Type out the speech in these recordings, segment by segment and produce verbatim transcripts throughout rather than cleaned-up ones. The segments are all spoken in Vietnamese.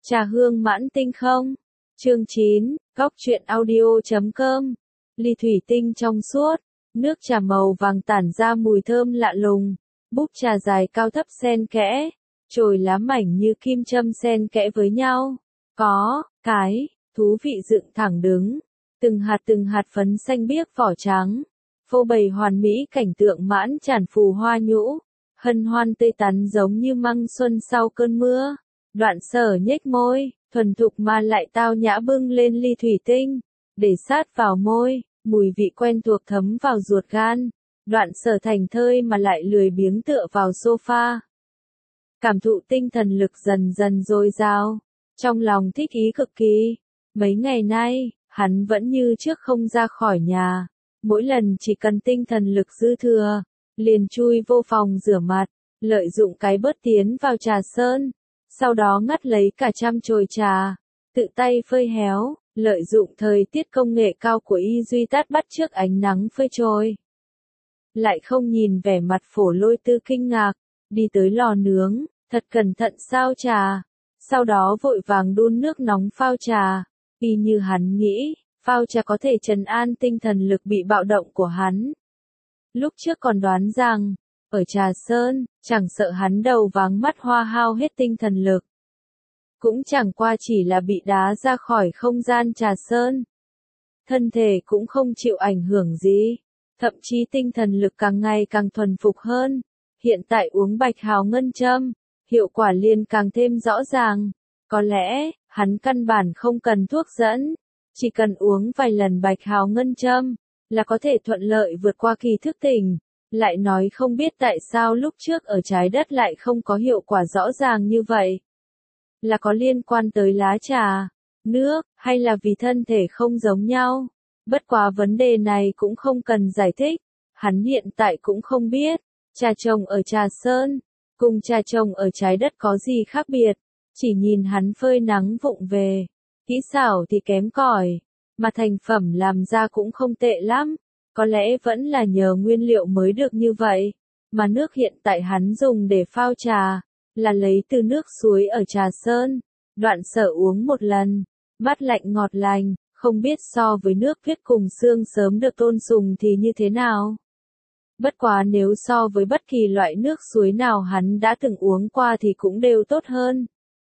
Trà hương mãn tinh không? Chương chín, góc truyện audio chấm com. Ly thủy tinh trong suốt, nước trà màu vàng tản ra mùi thơm lạ lùng, búp trà dài cao thấp xen kẽ, chồi lá mảnh như kim châm xen kẽ với nhau. Có cái thú vị dựng thẳng đứng, từng hạt từng hạt phấn xanh biếc vỏ trắng, phô bày hoàn mỹ cảnh tượng mãn tràn phù hoa nhũ, hân hoan tươi tắn giống như măng xuân sau cơn mưa. Đoạn Sở nhếch môi, thuần thục mà lại tao nhã bưng lên ly thủy tinh, để sát vào môi, mùi vị quen thuộc thấm vào ruột gan. Đoạn Sở thành thơi mà lại lười biếng tựa vào sofa. Cảm thụ tinh thần lực dần dần dồi dào, trong lòng thích ý cực kỳ. Mấy ngày nay, hắn vẫn như trước không ra khỏi nhà, mỗi lần chỉ cần tinh thần lực dư thừa, liền chui vô phòng rửa mặt, lợi dụng cái bớt tiến vào trà sơn. Sau đó ngắt lấy cả trăm chồi trà, tự tay phơi héo, lợi dụng thời tiết công nghệ cao của Y Duy Tát bắt trước ánh nắng phơi chồi. Lại không nhìn vẻ mặt Phổ Lôi Tư kinh ngạc, đi tới lò nướng, thật cẩn thận sao trà, sau đó vội vàng đun nước nóng phao trà, y như hắn nghĩ, phao trà có thể trấn an tinh thần lực bị bạo động của hắn. Lúc trước còn đoán rằng, ở Trà Sơn, chẳng sợ hắn đầu váng mắt hoa hao hết tinh thần lực. Cũng chẳng qua chỉ là bị đá ra khỏi không gian Trà Sơn. Thân thể cũng không chịu ảnh hưởng gì, thậm chí tinh thần lực càng ngày càng thuần phục hơn. Hiện tại uống bạch hào ngân châm, hiệu quả liền càng thêm rõ ràng. Có lẽ, hắn căn bản không cần thuốc dẫn, chỉ cần uống vài lần bạch hào ngân châm, là có thể thuận lợi vượt qua kỳ thức tỉnh. Lại nói không biết tại sao lúc trước ở trái đất lại không có hiệu quả rõ ràng như vậy. Là có liên quan tới lá trà, nước, hay là vì thân thể không giống nhau? Bất quá vấn đề này cũng không cần giải thích, hắn hiện tại cũng không biết, trà trồng ở Trà Sơn, cùng trà trồng ở trái đất có gì khác biệt, chỉ nhìn hắn phơi nắng vụng về, kỹ xảo thì kém cỏi, mà thành phẩm làm ra cũng không tệ lắm. Có lẽ vẫn là nhờ nguyên liệu mới được như vậy, mà nước hiện tại hắn dùng để phao trà, là lấy từ nước suối ở Trà Sơn. Đoạn Sở uống một lần, mát lạnh ngọt lành, không biết so với nước viết cùng xương sớm được tôn sùng thì như thế nào. Bất quá nếu so với bất kỳ loại nước suối nào hắn đã từng uống qua thì cũng đều tốt hơn.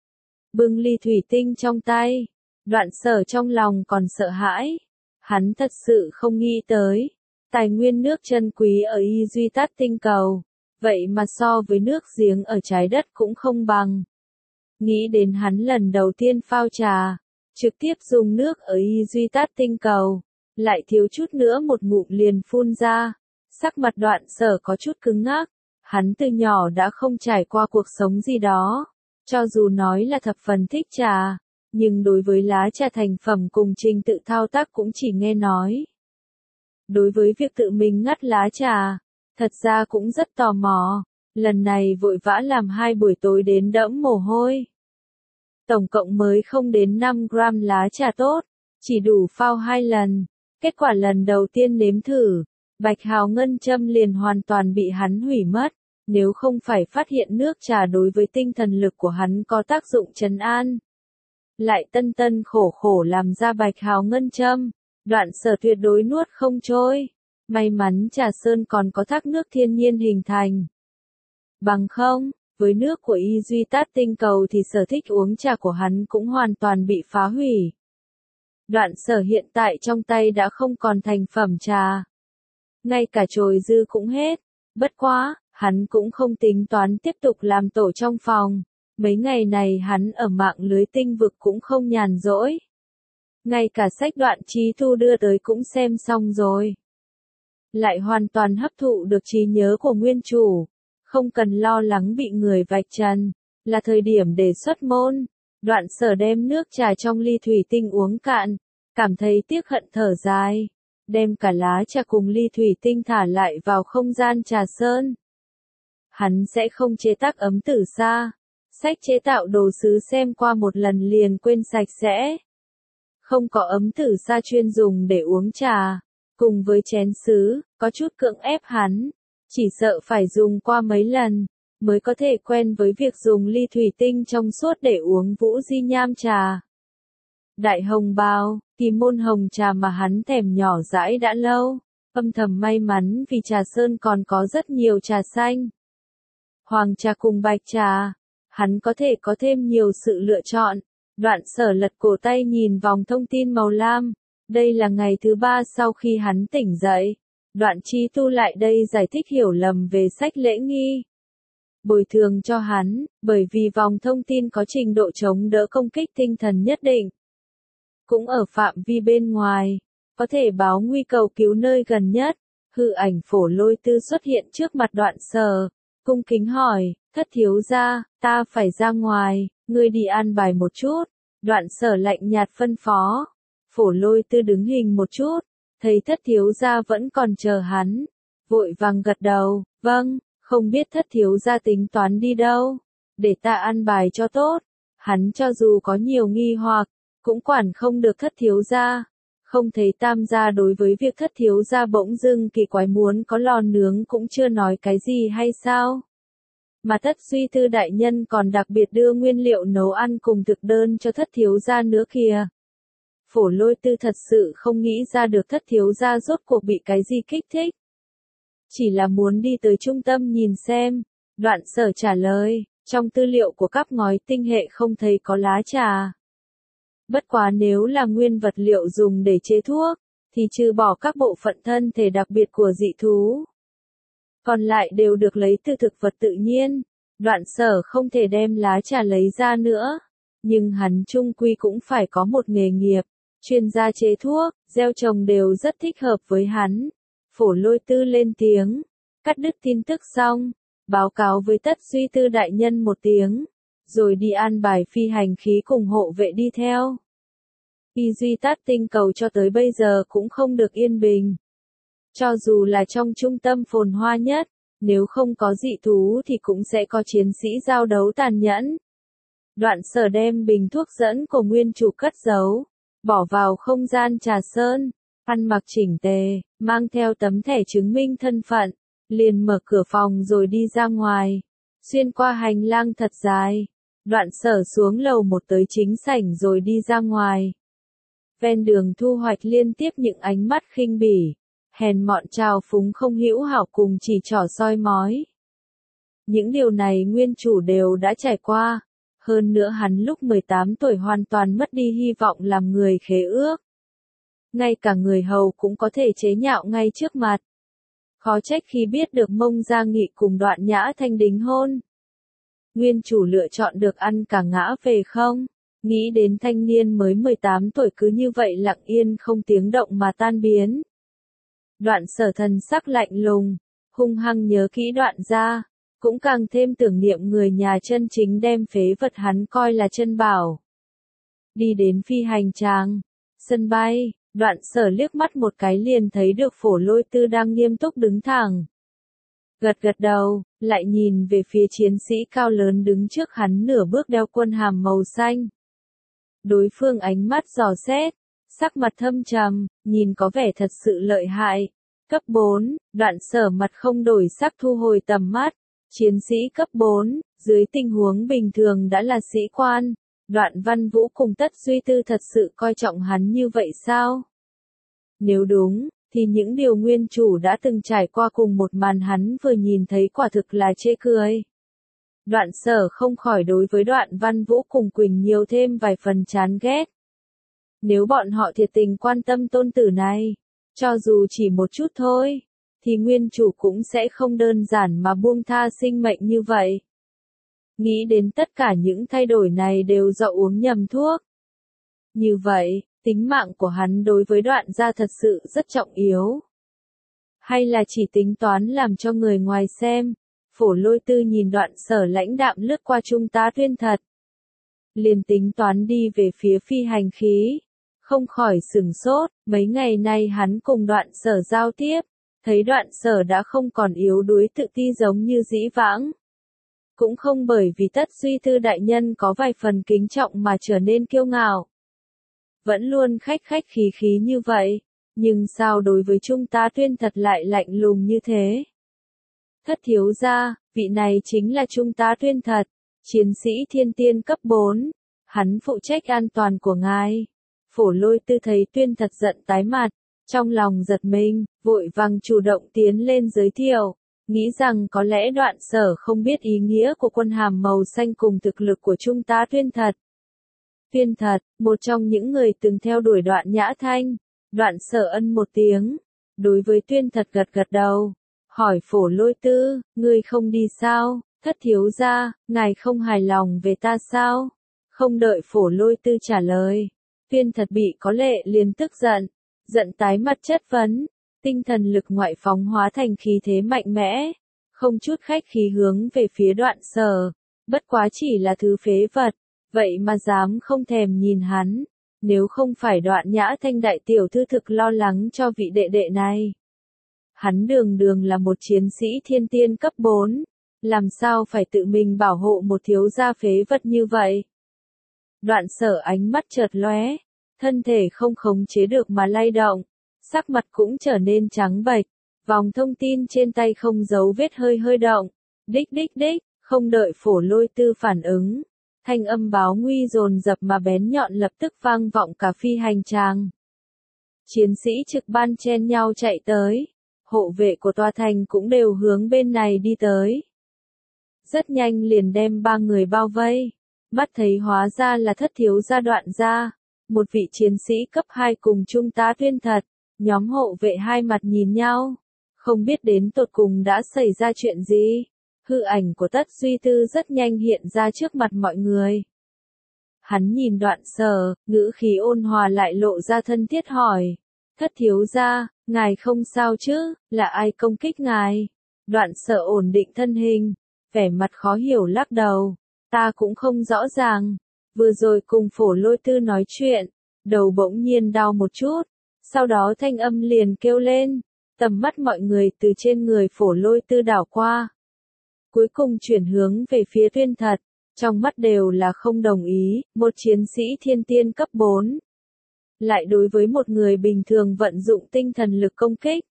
Bưng ly thủy tinh trong tay, Đoạn Sở trong lòng còn sợ hãi. Hắn thật sự không nghĩ tới, tài nguyên nước chân quý ở Y Duy Tát tinh cầu, vậy mà so với nước giếng ở trái đất cũng không bằng. Nghĩ đến hắn lần đầu tiên phao trà, trực tiếp dùng nước ở Y Duy Tát tinh cầu, lại thiếu chút nữa một ngụm liền phun ra, sắc mặt Đoạn Sở có chút cứng ngắc, hắn từ nhỏ đã không trải qua cuộc sống gì đó, cho dù nói là thập phần thích trà. Nhưng đối với lá trà thành phẩm cùng trình tự thao tác cũng chỉ nghe nói. Đối với việc tự mình ngắt lá trà, thật ra cũng rất tò mò, lần này vội vã làm hai buổi tối đến đẫm mồ hôi. Tổng cộng mới không đến năm gram lá trà tốt, chỉ đủ phao hai lần, kết quả lần đầu tiên nếm thử, bạch hào ngân châm liền hoàn toàn bị hắn hủy mất, nếu không phải phát hiện nước trà đối với tinh thần lực của hắn có tác dụng trấn an. Lại tân tân khổ khổ làm ra bạch hào ngân châm, Đoạn Sở tuyệt đối nuốt không trôi. May mắn Trà Sơn còn có thác nước thiên nhiên hình thành. Bằng không, với nước của Y Duy Tát tinh cầu thì sở thích uống trà của hắn cũng hoàn toàn bị phá hủy. Đoạn Sở hiện tại trong tay đã không còn thành phẩm trà. Ngay cả chồi dư cũng hết. Bất quá, hắn cũng không tính toán tiếp tục làm tổ trong phòng. Mấy ngày này hắn ở mạng lưới tinh vực cũng không nhàn rỗi. Ngay cả sách Đoạn Chí Thu đưa tới cũng xem xong rồi. Lại hoàn toàn hấp thụ được trí nhớ của nguyên chủ. Không cần lo lắng bị người vạch trần. Là thời điểm để xuất môn. Đoạn Sở đem nước trà trong ly thủy tinh uống cạn. Cảm thấy tiếc hận thở dài. Đem cả lá trà cùng ly thủy tinh thả lại vào không gian Trà Sơn. Hắn sẽ không chế tác ấm tử sa. Sách chế tạo đồ sứ xem qua một lần liền quên sạch sẽ. Không có ấm tử sa chuyên dùng để uống trà, cùng với chén sứ, có chút cưỡng ép hắn, chỉ sợ phải dùng qua mấy lần, mới có thể quen với việc dùng ly thủy tinh trong suốt để uống Vũ Di Nham trà. Đại hồng bao, kỳ môn hồng trà mà hắn thèm nhỏ dãi đã lâu, âm thầm may mắn vì trà sơn còn có rất nhiều trà xanh. Hoàng trà cùng bạch trà, hắn có thể có thêm nhiều sự lựa chọn. Đoạn Sở lật cổ tay nhìn vòng thông tin màu lam, đây là ngày thứ ba sau khi hắn tỉnh dậy. Đoạn Chí Tu lại đây giải thích hiểu lầm về sách lễ nghi. Bồi thường cho hắn, bởi vì vòng thông tin có trình độ chống đỡ công kích tinh thần nhất định. Cũng ở phạm vi bên ngoài, có thể báo nguy cầu cứu nơi gần nhất. Hư ảnh Phổ Lôi Tư xuất hiện trước mặt Đoạn Sở, cung kính hỏi, thất thiếu gia, ta phải ra ngoài, ngươi đi an bài một chút. Đoạn Sở lạnh nhạt phân phó. Phổ Lôi Tư đứng hình một chút, thấy thất thiếu gia vẫn còn chờ hắn, vội vàng gật đầu, vâng, không biết thất thiếu gia tính toán đi đâu, để ta an bài cho tốt. Hắn cho dù có nhiều nghi hoặc, cũng quản không được thất thiếu gia. Không thấy Tam gia đối với việc thất thiếu gia bỗng dưng kỳ quái muốn có lò nướng cũng chưa nói cái gì hay sao? Mà thất suy tư đại nhân còn đặc biệt đưa nguyên liệu nấu ăn cùng thực đơn cho thất thiếu gia nữa kìa. Phổ Lôi Tư thật sự không nghĩ ra được thất thiếu gia rốt cuộc bị cái gì kích thích. Chỉ là muốn đi tới trung tâm nhìn xem. Đoạn Sở trả lời, trong tư liệu của các ngói tinh hệ không thấy có lá trà. Bất quá nếu là nguyên vật liệu dùng để chế thuốc, thì trừ bỏ các bộ phận thân thể đặc biệt của dị thú, còn lại đều được lấy từ thực vật tự nhiên. Đoạn Sở không thể đem lá trà lấy ra nữa, nhưng hắn chung quy cũng phải có một nghề nghiệp, chuyên gia chế thuốc, gieo trồng đều rất thích hợp với hắn. Phổ Lôi Tư lên tiếng, cắt đứt tin tức xong, báo cáo với Tất Suy Tư đại nhân một tiếng, rồi đi an bài phi hành khí cùng hộ vệ đi theo. Y Duy Tát tinh cầu cho tới bây giờ cũng không được yên bình. Cho dù là trong trung tâm phồn hoa nhất, nếu không có dị thú thì cũng sẽ có chiến sĩ giao đấu tàn nhẫn. Đoạn Sở đem bình thuốc dẫn của nguyên chủ cất giấu, bỏ vào không gian trà sơn, ăn mặc chỉnh tề, mang theo tấm thẻ chứng minh thân phận, liền mở cửa phòng rồi đi ra ngoài, xuyên qua hành lang thật dài. Đoạn Sở xuống lầu một tới chính sảnh rồi đi ra ngoài. Ven đường thu hoạch liên tiếp những ánh mắt khinh bỉ, hèn mọn trào phúng không hữu hảo cùng chỉ trỏ soi mói. Những điều này nguyên chủ đều đã trải qua, hơn nữa hắn lúc mười tám tuổi hoàn toàn mất đi hy vọng làm người khế ước. Ngay cả người hầu cũng có thể chế nhạo ngay trước mặt. Khó trách khi biết được Mông Gia Nghị cùng Đoạn Nhã Thanh đính hôn. Nguyên chủ lựa chọn được ăn cả ngã về không? Nghĩ đến thanh niên mới mười tám tuổi cứ như vậy lặng yên không tiếng động mà tan biến. Đoạn Sở thần sắc lạnh lùng, hung hăng nhớ kỹ Đoạn gia, cũng càng thêm tưởng niệm người nhà chân chính đem phế vật hắn coi là chân bảo. Đi đến phi hành tràng, sân bay, Đoạn Sở liếc mắt một cái liền thấy được Phổ Lôi Tư đang nghiêm túc đứng thẳng. Gật gật đầu, lại nhìn về phía chiến sĩ cao lớn đứng trước hắn nửa bước đeo quân hàm màu xanh. Đối phương ánh mắt dò xét, sắc mặt thâm trầm, nhìn có vẻ thật sự lợi hại. Cấp bốn, Đoạn Sở mặt không đổi sắc thu hồi tầm mắt. Chiến sĩ cấp bốn, dưới tình huống bình thường đã là sĩ quan. Đoạn Văn Vũ cùng Tất Suy Tư thật sự coi trọng hắn như vậy sao? Nếu đúng, thì những điều nguyên chủ đã từng trải qua cùng một màn hắn vừa nhìn thấy quả thực là chê cười. Đoạn Sở không khỏi đối với Đoạn Văn Vũ cùng Quỳnh nhiều thêm vài phần chán ghét. Nếu bọn họ thiệt tình quan tâm tôn tử này, cho dù chỉ một chút thôi, thì nguyên chủ cũng sẽ không đơn giản mà buông tha sinh mệnh như vậy. Nghĩ đến tất cả những thay đổi này đều do uống nhầm thuốc. Như vậy, tính mạng của hắn đối với Đoạn gia thật sự rất trọng yếu. Hay là chỉ tính toán làm cho người ngoài xem? Phổ Lôi Tư nhìn Đoạn Sở lãnh đạm lướt qua Trung tá Tuyên Thật. Liền tính toán đi về phía phi hành khí. Không khỏi sửng sốt, mấy ngày nay hắn cùng Đoạn Sở giao tiếp, thấy Đoạn Sở đã không còn yếu đuối tự ti giống như dĩ vãng. Cũng không bởi vì Tất Suy Tư đại nhân có vài phần kính trọng mà trở nên kiêu ngạo. Vẫn luôn khách khách khí khí như vậy, nhưng sao đối với Trung tá Tuyên Thật lại lạnh lùng như thế? Thất thiếu gia, vị này chính là Trung tá Tuyên Thật, chiến sĩ thiên tiên cấp bốn, hắn phụ trách an toàn của ngài. Phổ Lôi Tư thấy Tuyên Thật giận tái mặt, trong lòng giật mình, vội vàng chủ động tiến lên giới thiệu, nghĩ rằng có lẽ Đoạn Sở không biết ý nghĩa của quân hàm màu xanh cùng thực lực của Trung tá Tuyên Thật. Tuyên Thật, một trong những người từng theo đuổi Đoạn Nhã Thanh. Đoạn Sở ân một tiếng, đối với Tuyên Thật gật gật đầu, hỏi Phổ Lôi Tư, ngươi không đi sao, thất thiếu gia, ngài không hài lòng về ta sao? Không đợi Phổ Lôi Tư trả lời, Tuyên Thật bị có lệ liền tức giận, giận tái mặt chất vấn, tinh thần lực ngoại phóng hóa thành khí thế mạnh mẽ, không chút khách khí hướng về phía Đoạn Sở, bất quá chỉ là thứ phế vật, vậy mà dám không thèm nhìn hắn. Nếu không phải Đoạn Nhã Thanh đại tiểu thư thực lo lắng cho vị đệ đệ này. Hắn đường đường là một chiến sĩ thiên tiên cấp bốn, làm sao phải tự mình bảo hộ một thiếu gia phế vật như vậy? Đoạn Sở ánh mắt chợt lóe, thân thể không khống chế được mà lay động, sắc mặt cũng trở nên trắng bệch, vòng thông tin trên tay không giấu vết hơi hơi động, đích đích đích, không đợi Phổ Lôi Tư phản ứng. Thanh âm báo nguy dồn dập mà bén nhọn lập tức vang vọng cả phi hành tràng. Chiến sĩ trực ban chen nhau chạy tới, hộ vệ của tòa thành cũng đều hướng bên này đi tới. Rất nhanh liền đem ba người bao vây, mắt thấy hóa ra là thất thiếu gia Đoạn gia, một vị chiến sĩ cấp hai cùng Trung tá Tuyên Thật, nhóm hộ vệ hai mặt nhìn nhau, không biết đến tột cùng đã xảy ra chuyện gì. Hư ảnh của Tất Duy Tư rất nhanh hiện ra trước mặt mọi người. Hắn nhìn Đoạn Sở, ngữ khí ôn hòa lại lộ ra thân thiết hỏi. Thất thiếu gia, ngài không sao chứ, là ai công kích ngài? Đoạn Sở ổn định thân hình, vẻ mặt khó hiểu lắc đầu. Ta cũng không rõ ràng. Vừa rồi cùng Phổ Lôi Tư nói chuyện, đầu bỗng nhiên đau một chút, sau đó thanh âm liền kêu lên. Tầm mắt mọi người từ trên người Phổ Lôi Tư đảo qua. Cuối cùng chuyển hướng về phía Tuyên Thật, trong mắt đều là không đồng ý, một chiến sĩ thiên tiên cấp bốn. Lại đối với một người bình thường vận dụng tinh thần lực công kích.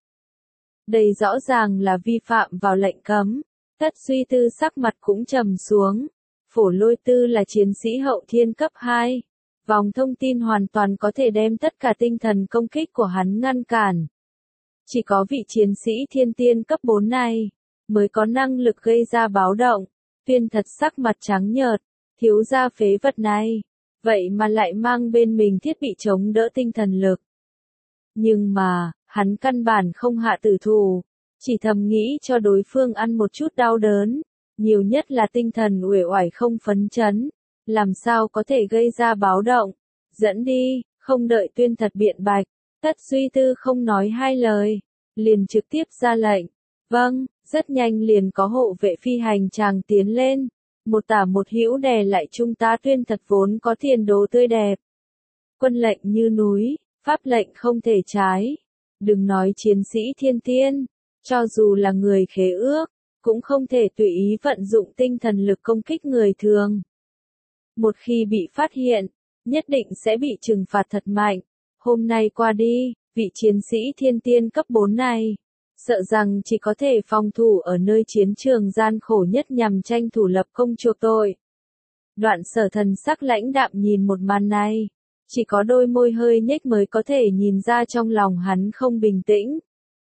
Đây rõ ràng là vi phạm vào lệnh cấm, Tất Duy Tư sắc mặt cũng trầm xuống. Phổ Lôi Tư là chiến sĩ hậu thiên cấp hai, vòng thông tin hoàn toàn có thể đem tất cả tinh thần công kích của hắn ngăn cản. Chỉ có vị chiến sĩ thiên tiên cấp bốn này mới có năng lực gây ra báo động. Tuyên Thật sắc mặt trắng nhợt, thiếu gia phế vật này, vậy mà lại mang bên mình thiết bị chống đỡ tinh thần lực. Nhưng mà, hắn căn bản không hạ tử thủ, chỉ thầm nghĩ cho đối phương ăn một chút đau đớn, nhiều nhất là tinh thần uể oải không phấn chấn, làm sao có thể gây ra báo động. Dẫn đi, không đợi Tuyên Thật biện bạch, Tất Duy Tư không nói hai lời, liền trực tiếp ra lệnh. Vâng, rất nhanh liền có hộ vệ phi hành tràng tiến lên, một tả một hữu đè lại Trung tá Tuyên Thật vốn có tiền đồ tươi đẹp. Quân lệnh như núi, pháp lệnh không thể trái. Đừng nói chiến sĩ thiên tiên, cho dù là người khế ước, cũng không thể tùy ý vận dụng tinh thần lực công kích người thường. Một khi bị phát hiện, nhất định sẽ bị trừng phạt thật mạnh. Hôm nay qua đi, vị chiến sĩ thiên tiên cấp bốn này, sợ rằng chỉ có thể phòng thủ ở nơi chiến trường gian khổ nhất nhằm tranh thủ lập công chuộc tội. Đoạn Sở thần sắc lãnh đạm nhìn một màn này, chỉ có đôi môi hơi nhếch mới có thể nhìn ra trong lòng hắn không bình tĩnh.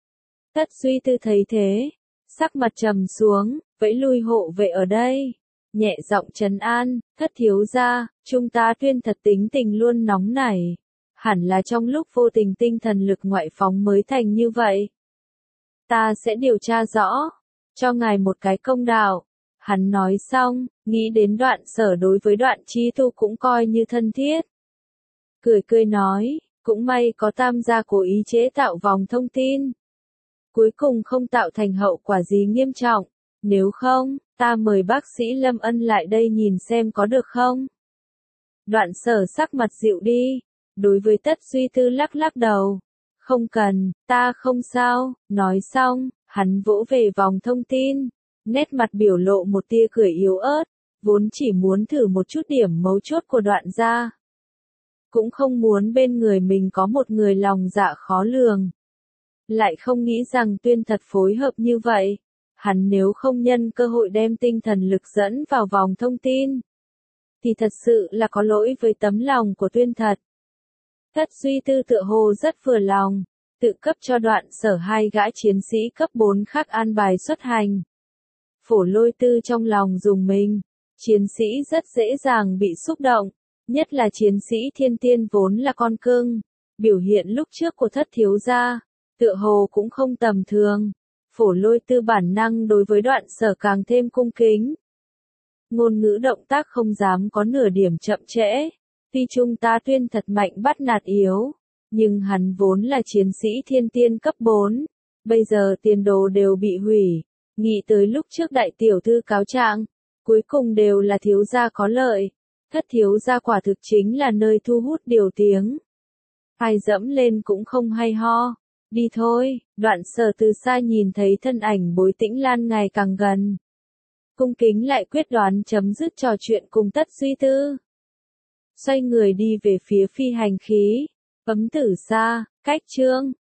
Tất Duy Tư thấy thế, sắc mặt trầm xuống, vẫy lui hộ vệ ở đây, nhẹ giọng trấn an, thất thiếu gia, Trung tá Tuyên Thật tính tình luôn nóng nảy, hẳn là trong lúc vô tình tinh thần lực ngoại phóng mới thành như vậy. Ta sẽ điều tra rõ, cho ngài một cái công đạo. Hắn nói xong, nghĩ đến Đoạn Sở đối với Đoạn Chi Tu cũng coi như thân thiết. Cười cười nói, cũng may có Tam gia cố ý chế tạo vòng thông tin. Cuối cùng không tạo thành hậu quả gì nghiêm trọng, nếu không, ta mời bác sĩ Lâm Ân lại đây nhìn xem có được không. Đoạn Sở sắc mặt dịu đi, đối với Tất Duy Tư lắc lắc đầu. Không cần, ta không sao, nói xong, hắn vỗ về vòng thông tin, nét mặt biểu lộ một tia cười yếu ớt, vốn chỉ muốn thử một chút điểm mấu chốt của Đoạn gia. Cũng không muốn bên người mình có một người lòng dạ khó lường. Lại không nghĩ rằng Tuyên Thật phối hợp như vậy, hắn nếu không nhân cơ hội đem tinh thần lực dẫn vào vòng thông tin, thì thật sự là có lỗi với tấm lòng của Tuyên Thật. Thất Duy Tư tựa hồ rất vừa lòng, tự cấp cho Đoạn Sở hai gã chiến sĩ cấp bốn khác an bài xuất hành. Phổ Lôi Tư trong lòng dùng mình, chiến sĩ rất dễ dàng bị xúc động, nhất là chiến sĩ thiên tiên vốn là con cưng, biểu hiện lúc trước của Thất thiếu gia, tựa hồ cũng không tầm thường. Phổ Lôi Tư bản năng đối với Đoạn Sở càng thêm cung kính. Ngôn ngữ động tác không dám có nửa điểm chậm trễ, tuy chúng ta Tuyên Thật mạnh bắt nạt yếu, nhưng hắn vốn là chiến sĩ thiên tiên cấp bốn, bây giờ tiền đồ đều bị hủy, nghĩ tới lúc trước đại tiểu thư cáo trạng, cuối cùng đều là thiếu gia có lợi, Thất thiếu gia quả thực chính là nơi thu hút điều tiếng. Ai dẫm lên cũng không hay ho, đi thôi. Đoạn Sở từ xa nhìn thấy thân ảnh Bối Tĩnh Lan ngày càng gần, cung kính lại quyết đoán chấm dứt trò chuyện cùng Thất Duy Tư. Xoay người đi về phía phi hành khí, Ấm Tử Sa, cách chương